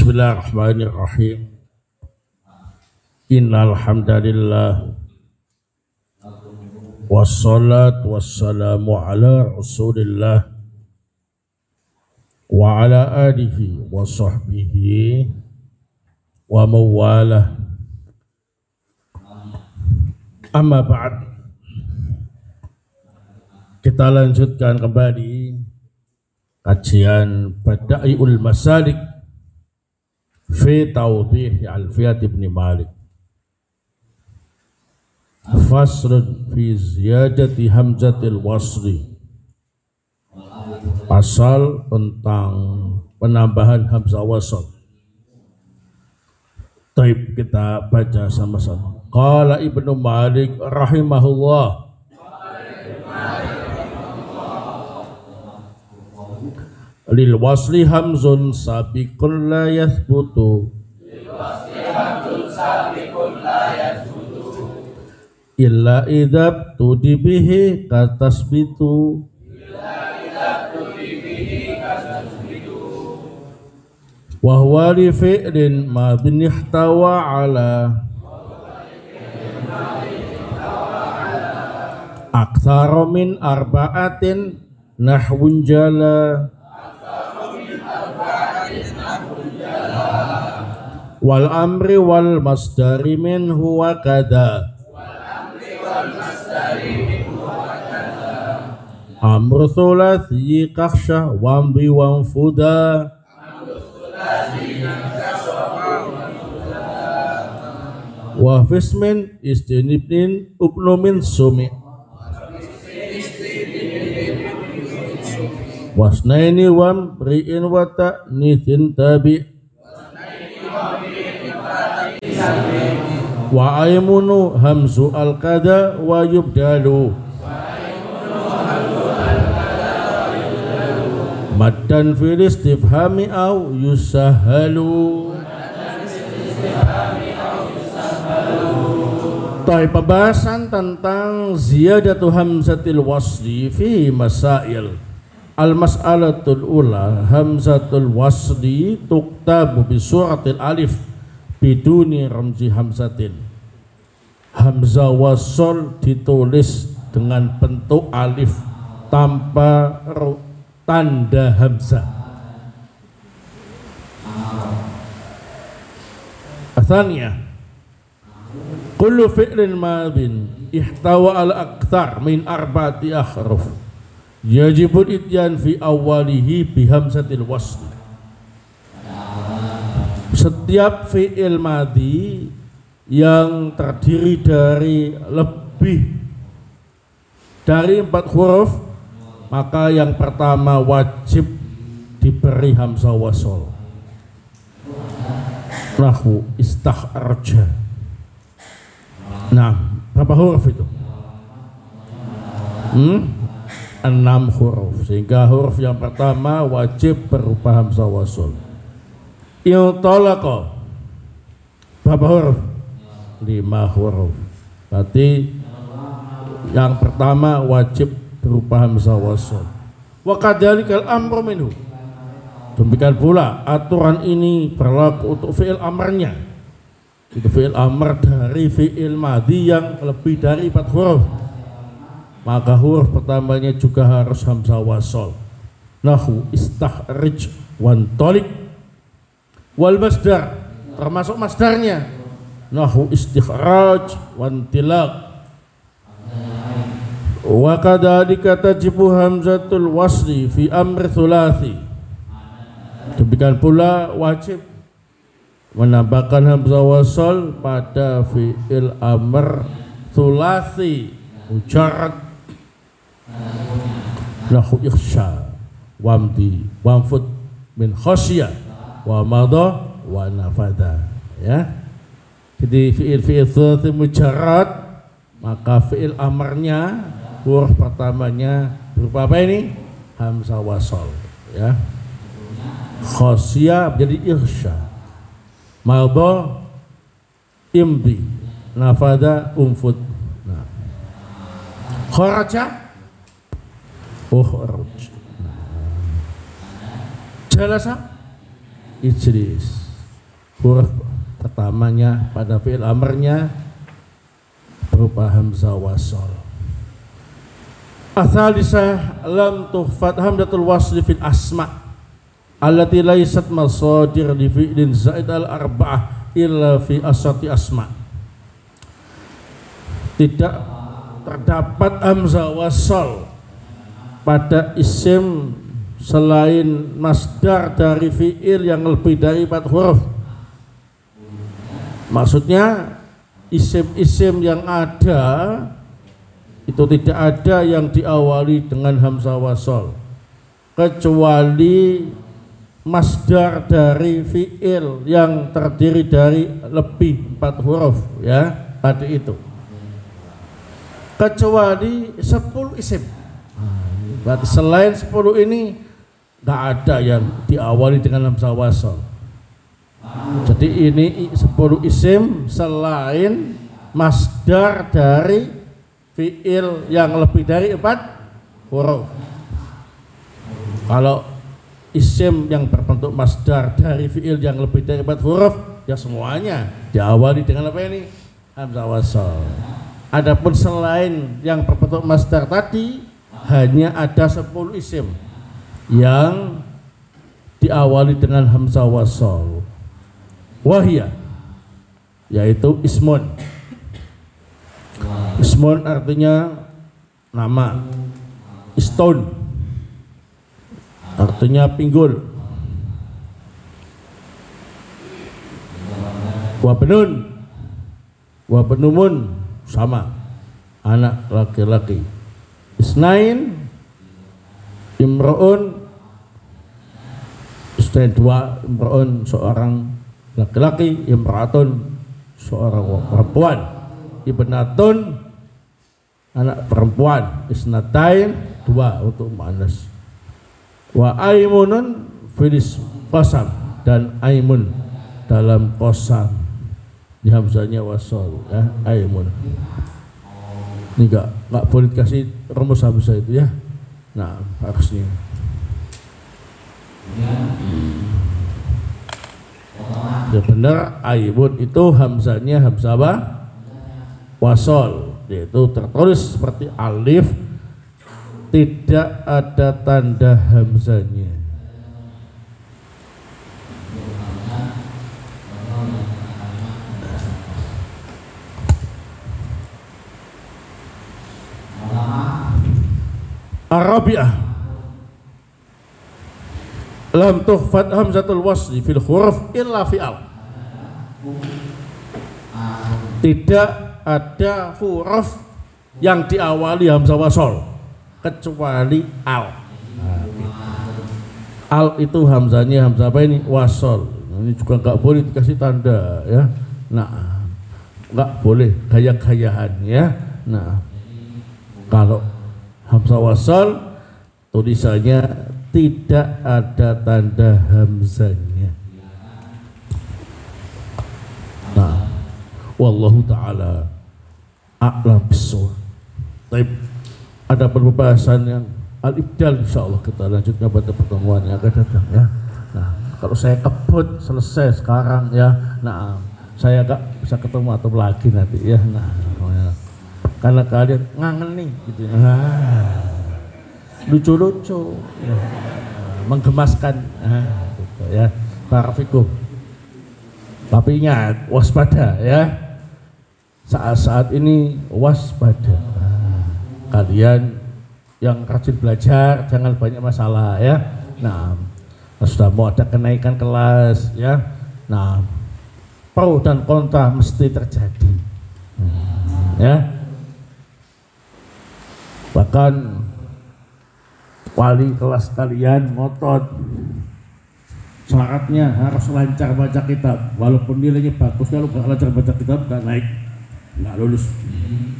Bismillahirrahmanirrahim. Innal hamdalillah wassalatu wassalamu ala Rasulillah wa ala alihi wa sahbihi wa mawalah. Amma ba'd. Kita lanjutkan kembali kajian Bada'iul Masalik fi Tawdih Alfiyat Ibn Malik. Faslun fi ziyadati hamzatil wasli. Pasal tentang penambahan hamzah wasl. Taib kita baca sama-sama. Qala Ibnu Malik rahimahullah. Lil wasli hamzun sabiqun la yathbutu. Illa idab tudi bihi katasbitu. Wa huwa li fi'lin ma bin ihtawa ala aktsara min arba'atin nahwun jala. Wal amri wal masdari minhu wa kada. Amru thulathi kakhsha wambi wanfuda. Wa fismin istinibnin uknumin sumi. Wasnaini wamri'in wa ta'nithin tabi'. Wa aymunu hamzu al-kada wa yubdalu. Maddan fil istifhami au yusahalu. Pembahasan tentang ziyadatu hamzatil wasli fi masail. Al-mas'alatul ula hamzatul wasli tuktabu bi suratil alif biduni ramzi hamzatin. Hamzah wasl ditulis dengan bentuk alif tanpa tanda hamzah. Asalnya kullu fi'lin madin ihtawa al akthar min arba'ati ahruf yajibul ityan fi awalihi bi hamzatil wasl. Setiap fi'il madhi yang terdiri dari lebih dari 4 huruf, maka yang pertama wajib diberi hamzah wasl. Nahu istakhraja. Nah, berapa huruf itu? 6 huruf. Sehingga huruf yang pertama wajib berupa hamzah wasl. Intalaqa berapa huruf? 5 huruf. Berarti yang pertama wajib berupa hamzah wasl. Wa kadzalikal amru minhu. Demikian pula aturan ini berlaku untuk fi'il amarnya. Itu fi'il amr dari fi'il madhi yang lebih dari 4 huruf. Maka huruf pertamanya juga harus hamzah wasl. Nahu istakhrij wan talik. Wal masdar termasuk masdarnya. Nahu istikhraj wan tilaq. Wa kadzalika tajibu hamzatul wasli fi amri thulathi. Demikian pula wajib menambahkan hamzah wasl pada fi'il amr thulathi mujarrad. Nahu ikhsha wamdi wamfud min khasya wa madha wa nafada, ya. Jadi fi'il thulathi mujarrad, maka fi'il amarnya huruf pertamanya berupa apa ini? Hamzah wasl, ya. Khasya jadi ikhsha, madha imdi, nafada umfud. Nah. Kharaja ukhruj. Jalasa ijlis. huruf pertamanya pada fi'il amrnya berupa hamzah wasol. Atsalisah lam tuhfat hamdatul wasli fil asma allati laysat masadir li fi'lin zaid al arba'ah illa fi asati asma. Tidak terdapat hamzah wasol pada isim selain masdar dari fi'il yang lebih dari 4 huruf. Maksudnya isim-isim yang ada itu tidak ada yang diawali dengan hamzah wasol kecuali masdar dari fi'il yang terdiri dari lebih 4 huruf, ya, tadi itu, kecuali 10 isim. Berarti selain 10 ini nggak ada yang diawali dengan hamzah wasol. Jadi ini 10 isim selain masdar dari fi'il yang lebih dari 4 huruf. Kalau isim yang berbentuk masdar dari fi'il yang lebih dari 4 huruf, ya semuanya diawali dengan apa ini? Hamzah wasol. Adapun selain yang berbentuk masdar tadi, hanya ada 10 isim yang diawali dengan hamzah wasol. Wahia, yaitu ismun. Ismun artinya nama. Iston artinya pinggul. Wabenun, wabenumun sama, anak laki-laki. Isnain, imro'un, isnain 2, imro'un seorang laki-laki, imra'atun seorang perempuan, ibnatun anak perempuan, isnatain 2 untuk muannas. Wa aimunun filis qasam, dan aimun dalam qasam, di hamzahnya wasol, ya, aimun. Ini enggak boleh dikasih rumus hamzah itu, ya. Nah, harusnya ya benar, aimun itu hamzahnya hamzah apa? Wasol, yaitu tertulis seperti alif, tidak ada tanda hamzahnya. Arabiah, lam tuhfat hamzatul wasli fil huruf illa fi'al. Tidak ada huruf yang diawali hamzah wasol kecuali al. Al itu hamzahnya hamzah apa ini? Wasol. Ini juga nggak boleh dikasih tanda, ya. Nah, nggak boleh gaya-gayaan, ya. Nah, kalau hamzah wasol tulisannya tidak ada tanda hamzahnya. Nah, wallahu ta'ala a'lam bissawab. Baik, ada pembahasan yang al-ibdal, insyaallah kita lanjutkan pada pertemuan yang akan datang, ya. Nah, kalau saya kebut selesai sekarang, ya. Nah, saya gak bisa ketemu atau lagi nanti, ya. Nah, karena kalian ngangen nih gitu, ya. Lucu-lucu, ya. Menggemaskan, gitu, ya. Barafikum. Tapi ingat, waspada, ya. Saat-saat ini waspada. Kalian yang rajin belajar jangan banyak masalah, ya. Nah, sudah mau ada kenaikan kelas, ya. Nah, pro dan kontra mesti terjadi, ya. Bahkan wali kelas kalian ngotot syaratnya harus lancar baca kitab, walaupun nilainya bagus, kalau nggak lancar baca kitab nggak naik, nggak lulus.